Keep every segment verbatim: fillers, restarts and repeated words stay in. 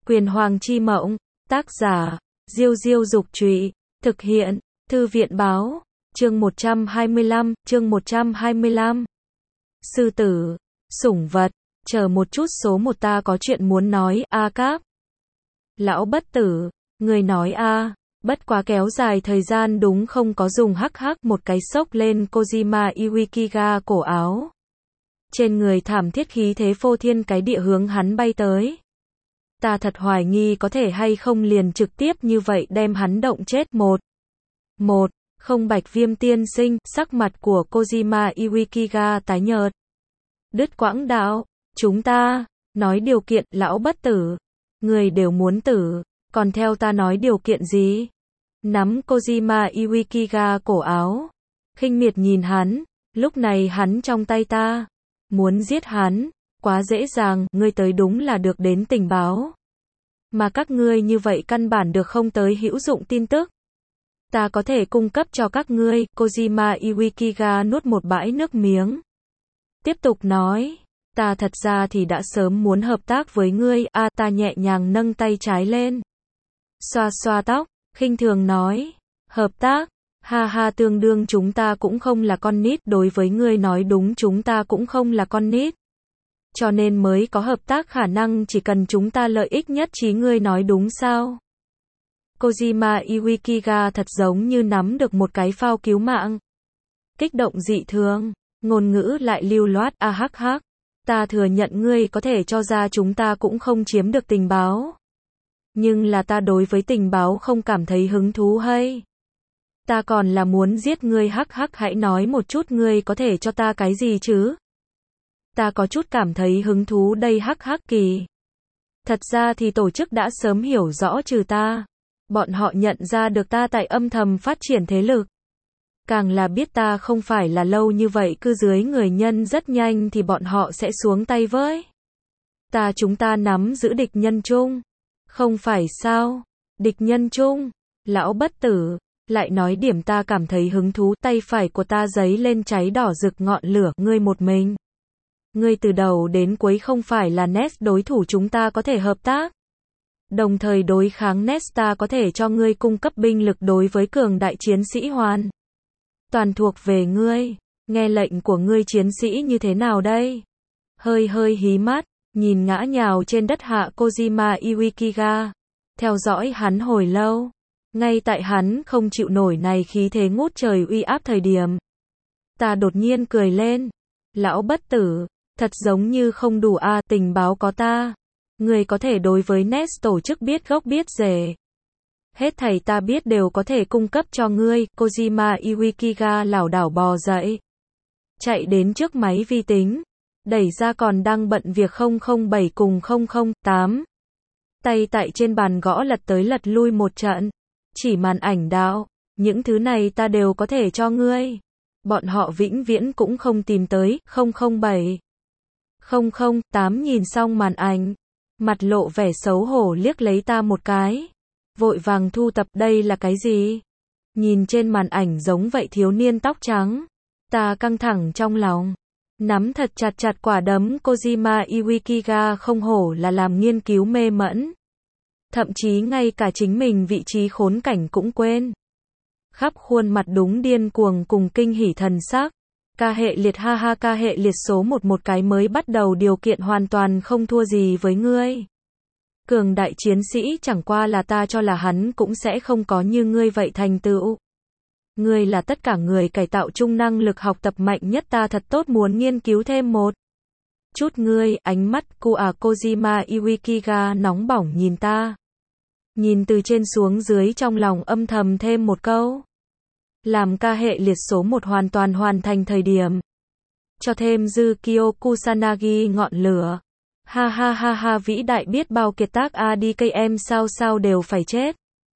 Quyền Hoàng Chi Mộng, tác giả, Diêu Diêu Dục Trụy, thực hiện, Thư viện Báo, chương một trăm hai mươi lăm, chương một trăm hai mươi lăm. Sư tử, sủng vật, chờ một chút số một ta có chuyện muốn nói, a cáp. Lão bất tử, người nói a, bất quá kéo dài thời gian đúng không có dùng hắc hắc một cái xốc lên Kojima Iwaikiga cổ áo. Trên người thảm thiết khí thế phô thiên cái địa hướng hắn bay tới. Ta thật hoài nghi có thể hay không liền trực tiếp như vậy đem hắn động chết. Một. Một. Không Bạch Viêm tiên sinh, sắc mặt của Kojima Iwaikiga tái nhợt. Đứt quãng đạo, chúng ta, nói điều kiện, lão bất tử. Người đều muốn tử, còn theo ta nói điều kiện gì? Nắm Kojima Iwaikiga cổ áo. Khinh miệt nhìn hắn, lúc này hắn trong tay ta. Muốn giết hắn, quá dễ dàng, ngươi tới đúng là được đến tình báo. Mà các ngươi như vậy căn bản được không tới hữu dụng tin tức. Ta có thể cung cấp cho các ngươi, Kojima Iwaikiga nuốt một bãi nước miếng. Tiếp tục nói, ta thật ra thì đã sớm muốn hợp tác với ngươi, a à, ta nhẹ nhàng nâng tay trái lên. Xoa xoa tóc, khinh thường nói, hợp tác, ha ha tương đương chúng ta cũng không là con nít, đối với ngươi nói đúng chúng ta cũng không là con nít. Cho nên mới có hợp tác khả năng chỉ cần chúng ta lợi ích nhất trí, ngươi nói đúng sao? Kojima Iwaikiga thật giống như nắm được một cái phao cứu mạng. Kích động dị thường, ngôn ngữ lại lưu loát, a hắc hắc. Ta thừa nhận ngươi có thể cho ra chúng ta cũng không chiếm được tình báo. Nhưng là ta đối với tình báo không cảm thấy hứng thú hay. Ta còn là muốn giết ngươi, hắc hắc, hãy nói một chút ngươi có thể cho ta cái gì chứ? Ta có chút cảm thấy hứng thú đây, hắc hắc kỳ. Thật ra thì tổ chức đã sớm hiểu rõ trừ ta. Bọn họ nhận ra được ta tại âm thầm phát triển thế lực. Càng là biết ta không phải là lâu như vậy cư dưới người nhân, rất nhanh thì bọn họ sẽ xuống tay với ta. Chúng ta nắm giữ địch nhân chung. Không phải sao? Địch nhân chung. Lão bất tử, lại nói điểm ta cảm thấy hứng thú. Tay phải của ta giấy lên cháy đỏ rực ngọn lửa. Ngươi một mình. Ngươi từ đầu đến cuối không phải là Nest đối thủ, chúng ta có thể hợp tác. Đồng thời đối kháng Nest, ta có thể cho ngươi cung cấp binh lực đối với cường đại chiến sĩ hoàn toàn thuộc về ngươi. Nghe lệnh của ngươi chiến sĩ như thế nào đây? Hơi hơi hí mắt, nhìn ngã nhào trên đất hạ Kojima Iwaikiga. Theo dõi hắn hồi lâu. Ngay tại hắn không chịu nổi này khí thế ngút trời uy áp thời điểm. Ta đột nhiên cười lên. Lão bất tử, thật giống như không đủ a, à, tình báo có ta. Người có thể đối với Nest tổ chức biết gốc biết rễ. Hết thảy ta biết đều có thể cung cấp cho ngươi. Kojima Iwaikiga lảo đảo bò dậy. Chạy đến trước máy vi tính. Đẩy ra còn đang bận việc không không bảy cùng không không tám. Tay tại trên bàn gõ lật tới lật lui một trận. Chỉ màn ảnh đạo. Những thứ này ta đều có thể cho ngươi. Bọn họ vĩnh viễn cũng không tìm tới. Không không bảy. Không không tám nhìn xong màn ảnh. Mặt lộ vẻ xấu hổ liếc lấy ta một cái. Vội vàng thu tập, đây là cái gì? Nhìn trên màn ảnh giống vậy thiếu niên tóc trắng. Ta căng thẳng trong lòng. Nắm thật chặt chặt quả đấm. Kojima Iwaikiga không hổ là làm nghiên cứu mê mẩn. Thậm chí ngay cả chính mình vị trí khốn cảnh cũng quên. Khắp khuôn mặt đúng điên cuồng cùng kinh hỉ thần sắc. Ca hệ liệt, ha ha, ca hệ liệt số một, một cái mới bắt đầu điều kiện hoàn toàn không thua gì với ngươi. Cường đại chiến sĩ, chẳng qua là ta cho là hắn cũng sẽ không có như ngươi vậy thành tựu. Ngươi là tất cả người cải tạo chung năng lực học tập mạnh nhất, ta thật tốt muốn nghiên cứu thêm một chút ngươi. Ánh mắt của à Kojima Iwaikiga nóng bỏng nhìn ta. Nhìn từ trên xuống dưới, trong lòng âm thầm thêm một câu. Làm ca hệ liệt số một hoàn toàn hoàn thành thời điểm. Cho thêm dư Kyo Kusanagi ngọn lửa. Ha ha ha ha, vĩ đại biết bao kiệt tác a đê ca em sao sao đều phải chết.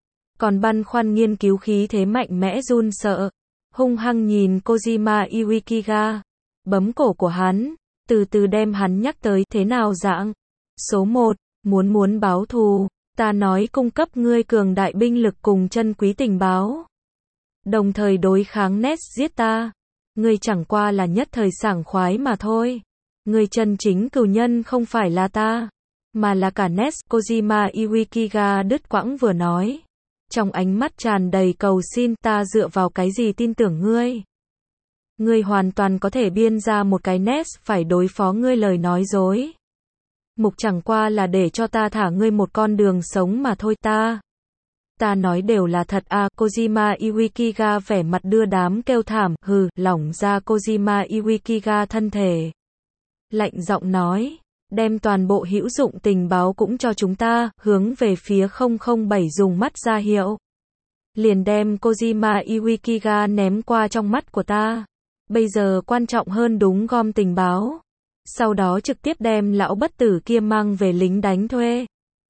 Còn băn khoăn nghiên cứu khí thế mạnh mẽ run sợ. Hung hăng nhìn Kojima Iwaikiga. Bấm cổ của hắn. Từ từ đem hắn nhắc tới thế nào dạng. Số một, muốn muốn báo thù. Ta nói cung cấp ngươi cường đại binh lực cùng chân quý tình báo. Đồng thời đối kháng Nest giết ta. Ngươi chẳng qua là nhất thời sảng khoái mà thôi. Người chân chính cừu nhân không phải là ta. mà là cả Ness. Kojima Iwukiga đứt quãng vừa nói. Trong ánh mắt tràn đầy cầu xin, ta dựa vào cái gì tin tưởng ngươi? Ngươi hoàn toàn có thể biên ra một cái Ness phải đối phó ngươi lời nói dối. Mục chẳng qua là để cho ta thả ngươi một con đường sống mà thôi. Ta. Ta nói đều là thật à. Kojima Iwukiga vẻ mặt đưa đám kêu thảm, hừ, lỏng ra. Kojima Iwukiga thân thể lạnh giọng nói, đem toàn bộ hữu dụng tình báo cũng cho chúng ta, hướng về phía không không bảy dùng mắt ra hiệu. Liền đem Kojima Iwukiga ném qua trong mắt của ta. Bây giờ quan trọng hơn đúng gom tình báo. Sau đó trực tiếp đem lão bất tử kia mang về lính đánh thuê.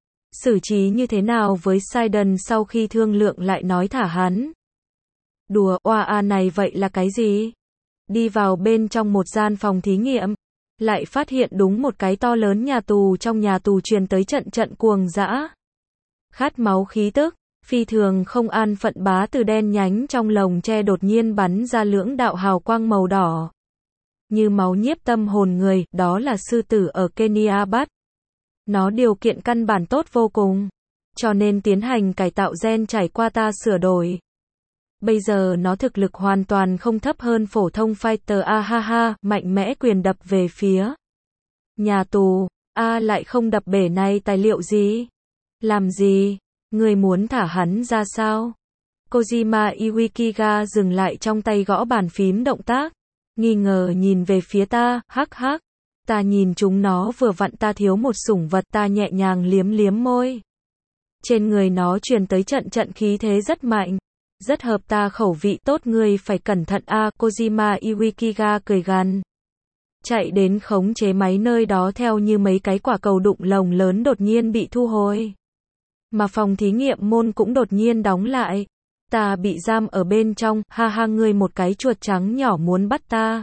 Xử trí như thế nào với Sidon? Sau khi thương lượng lại nói thả hắn. Đùa, oa a này vậy là cái gì? Đi vào bên trong một gian phòng thí nghiệm, lại phát hiện đúng một cái to lớn nhà tù. Trong nhà tù truyền tới trận trận cuồng dã, khát máu khí tức. Phi thường không an phận bá từ đen nhánh trong lồng tre đột nhiên bắn ra lưỡng đạo hào quang màu đỏ. Như máu nhiếp tâm hồn người, đó là sư tử ở Kenya bắt. Nó điều kiện căn bản tốt vô cùng. Cho nên tiến hành cải tạo gen trải qua ta sửa đổi. Bây giờ nó thực lực hoàn toàn không thấp hơn phổ thông fighter. A ha ha, mạnh mẽ quyền đập về phía nhà tù. A lại không đập bể này tài liệu gì? Làm gì? Người muốn thả hắn ra sao? Kojima Iwukiga dừng lại trong tay gõ bàn phím động tác. Nghi ngờ nhìn về phía ta, hắc hắc. Ta nhìn chúng nó vừa vặn ta thiếu một sủng vật. Ta nhẹ nhàng liếm liếm môi. Trên người nó truyền tới trận trận khí thế rất mạnh. Rất hợp ta khẩu vị. Tốt, ngươi phải cẩn thận a. À, Kojima Iwukiga cười gằn. Chạy đến khống chế máy nơi đó theo như mấy cái quả cầu đụng lồng lớn đột nhiên bị thu hồi. Mà phòng thí nghiệm môn cũng đột nhiên đóng lại. Ta bị giam ở bên trong, ha ha, ngươi một cái chuột trắng nhỏ muốn bắt ta.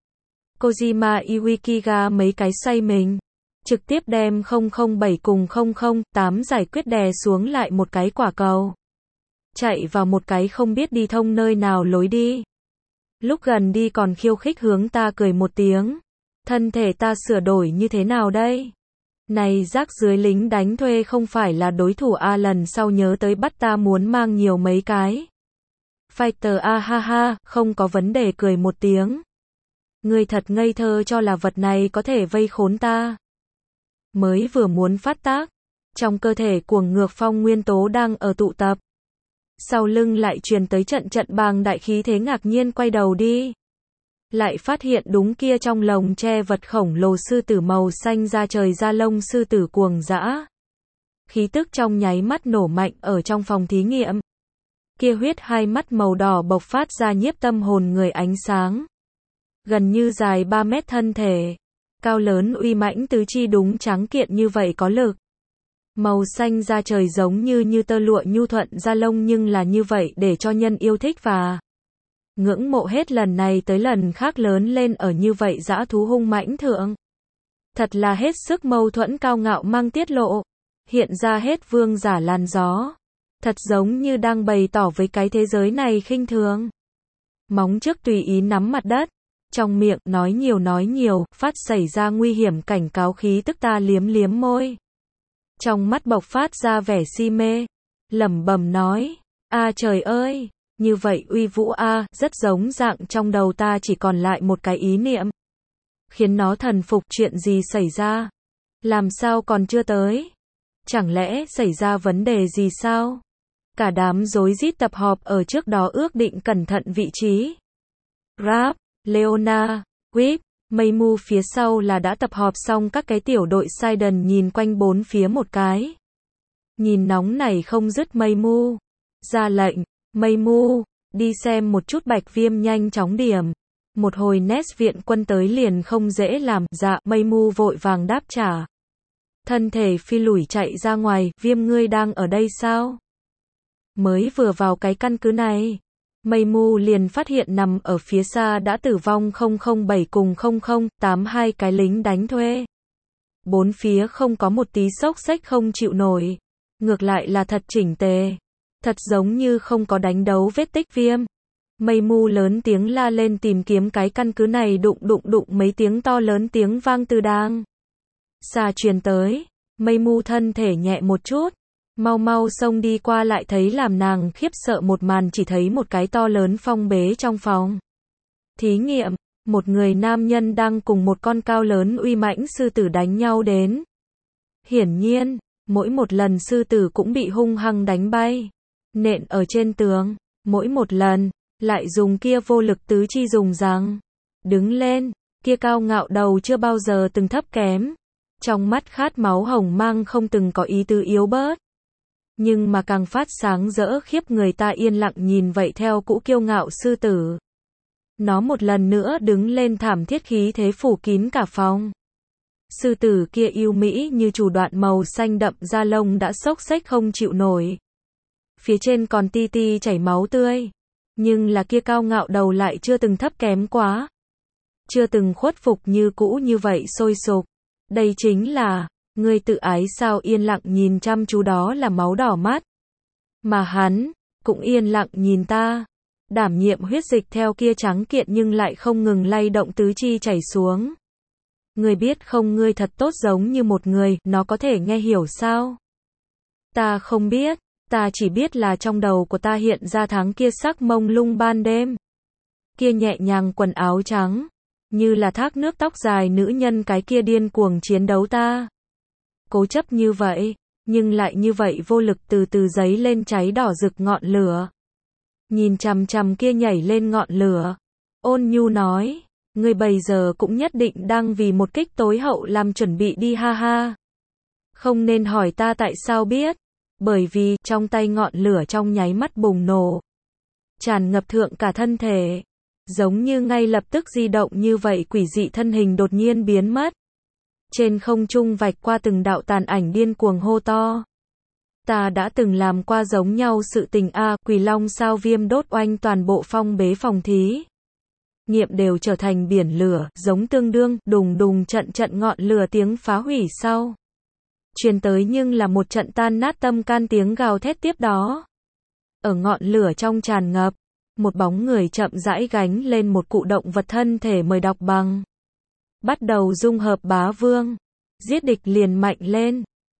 Kojima Iwukiga mấy cái xoay mình. Trực tiếp đem không không bảy cùng không không tám giải quyết đè xuống lại một cái quả cầu. Chạy vào một cái không biết đi thông nơi nào lối đi. Lúc gần đi còn khiêu khích hướng ta cười một tiếng. Thân thể ta sửa đổi như thế nào đây? Này rác dưới lính đánh thuê không phải là đối thủ a, lần sau nhớ tới bắt ta muốn mang nhiều mấy cái. Fighter a ha ha, không có vấn đề, cười một tiếng. Ngươi thật ngây thơ cho là vật này có thể vây khốn ta. Mới vừa muốn phát tác, trong cơ thể cuồng ngược phong nguyên tố đang ở tụ tập. Sau lưng lại truyền tới trận trận bàng đại khí thế, ngạc nhiên quay đầu đi. Lại phát hiện đúng kia trong lồng tre vật khổng lồ sư tử màu xanh da trời da lông sư tử cuồng dã. Khí tức trong nháy mắt nổ mạnh ở trong phòng thí nghiệm. Kia huyết hai mắt màu đỏ bộc phát ra nhiếp tâm hồn người ánh sáng. Gần như dài ba mét thân thể. Cao lớn uy mãnh tứ chi đúng trắng kiện như vậy có lực. Màu xanh da trời giống như như tơ lụa nhu thuận da lông nhưng là như vậy để cho nhân yêu thích và ngưỡng mộ hết lần này tới lần khác lớn lên ở như vậy dã thú hung mãnh thượng. Thật là hết sức mâu thuẫn cao ngạo mang tiết lộ. Hiện ra hết vương giả làn gió. Thật giống như đang bày tỏ với cái thế giới này khinh thường. Móng trước tùy ý nắm mặt đất. Trong miệng nói nhiều nói nhiều, phát xảy ra nguy hiểm cảnh cáo khí tức ta liếm liếm môi. Trong mắt bộc phát ra vẻ si mê. Lẩm bẩm nói. A trời ơi! Như vậy uy vũ a, rất giống dạng trong đầu ta chỉ còn lại một cái ý niệm. Khiến nó thần phục. Chuyện gì xảy ra? Làm sao còn chưa tới? Chẳng lẽ xảy ra vấn đề gì sao? Cả đám rối rít tập họp ở trước đó ước định cẩn thận vị trí. Rap, Leona, Whip, Meimu phía sau là đã tập họp xong các cái tiểu đội. Sidon nhìn quanh bốn phía một cái. Nhìn nóng này không dứt. Meimu ra lệnh. Meimu, đi xem một chút Bạch Viêm nhanh chóng điểm. Một hồi Ness viện quân tới liền không dễ làm. Dạ, Meimu vội vàng đáp trả. Thân thể phi lủi chạy ra ngoài. Viêm, ngươi đang ở đây sao? Mới vừa vào cái căn cứ này. Meimu liền phát hiện nằm ở phía xa đã tử vong không không bảy cùng không không tám hai cái lính đánh thuê. Bốn phía không có một tí xốc xếch không chịu nổi. Ngược lại là thật chỉnh tề. Thật giống như không có đánh đấu vết tích. Viêm. Meimu lớn tiếng la lên tìm kiếm cái căn cứ này. Đụng đụng đụng mấy tiếng to lớn tiếng vang từ đang xa truyền tới. Mây Mu thân thể nhẹ một chút, mau mau xông đi qua lại thấy làm nàng khiếp sợ một màn chỉ thấy một cái to lớn phong bế trong phòng. Thí nghiệm, một người nam nhân đang cùng một con cao lớn uy mãnh sư tử đánh nhau đến. Hiển nhiên, mỗi một lần sư tử cũng bị hung hăng đánh bay, nện ở trên tường, mỗi một lần, lại dùng kia vô lực tứ chi dùng răng. Đứng lên, kia cao ngạo đầu chưa bao giờ từng thấp kém. Trong mắt khát máu hồng mang không từng có ý tứ yếu bớt. Nhưng mà càng phát sáng rỡ khiếp người ta yên lặng nhìn vậy theo cũ kiêu ngạo sư tử. Nó một lần nữa đứng lên thảm thiết khí thế phủ kín cả phòng. Sư tử kia yêu mỹ như chủ đoạn màu xanh đậm da lông đã xốc xếch không chịu nổi. Phía trên còn ti ti chảy máu tươi. Nhưng là kia cao ngạo đầu lại chưa từng thấp kém quá. Chưa từng khuất phục như cũ như vậy sôi sục. Đây chính là, ngươi tự ái sao yên lặng nhìn chăm chú đó là máu đỏ mắt. Mà hắn, cũng yên lặng nhìn ta. Đảm nhiệm huyết dịch theo kia trắng kiện nhưng lại không ngừng lay động tứ chi chảy xuống. Ngươi biết không ngươi thật tốt giống như một người, nó có thể nghe hiểu sao? Ta không biết, ta chỉ biết là trong đầu của ta hiện ra tháng kia sắc mông lung ban đêm. Kia nhẹ nhàng quần áo trắng, như là thác nước tóc dài nữ nhân cái kia điên cuồng chiến đấu ta. Cố chấp như vậy, nhưng lại như vậy vô lực từ từ giấy lên cháy đỏ rực ngọn lửa. Nhìn chằm chằm kia nhảy lên ngọn lửa, ôn nhu nói, ngươi bây giờ cũng nhất định đang vì một kích tối hậu làm chuẩn bị đi ha ha. Không nên hỏi ta tại sao biết, bởi vì trong tay ngọn lửa trong nháy mắt bùng nổ, tràn ngập thượng cả thân thể, giống như ngay lập tức di động như vậy quỷ dị thân hình đột nhiên biến mất. Trên không trung vạch qua từng đạo tàn ảnh điên cuồng hô to. Ta đã từng làm qua giống nhau sự tình a, Quỷ Long sao viêm đốt oanh toàn bộ phong bế phòng thí nghiệm đều trở thành biển lửa, giống tương đương, đùng đùng trận trận ngọn lửa tiếng phá hủy sau. Truyền tới nhưng là một trận tan nát tâm can tiếng gào thét tiếp đó. Ở ngọn lửa trong tràn ngập, một bóng người chậm rãi gánh lên một cụ động vật thân thể mời đọc bằng. Bắt đầu dung hợp bá vương, giết địch liền mạnh lên.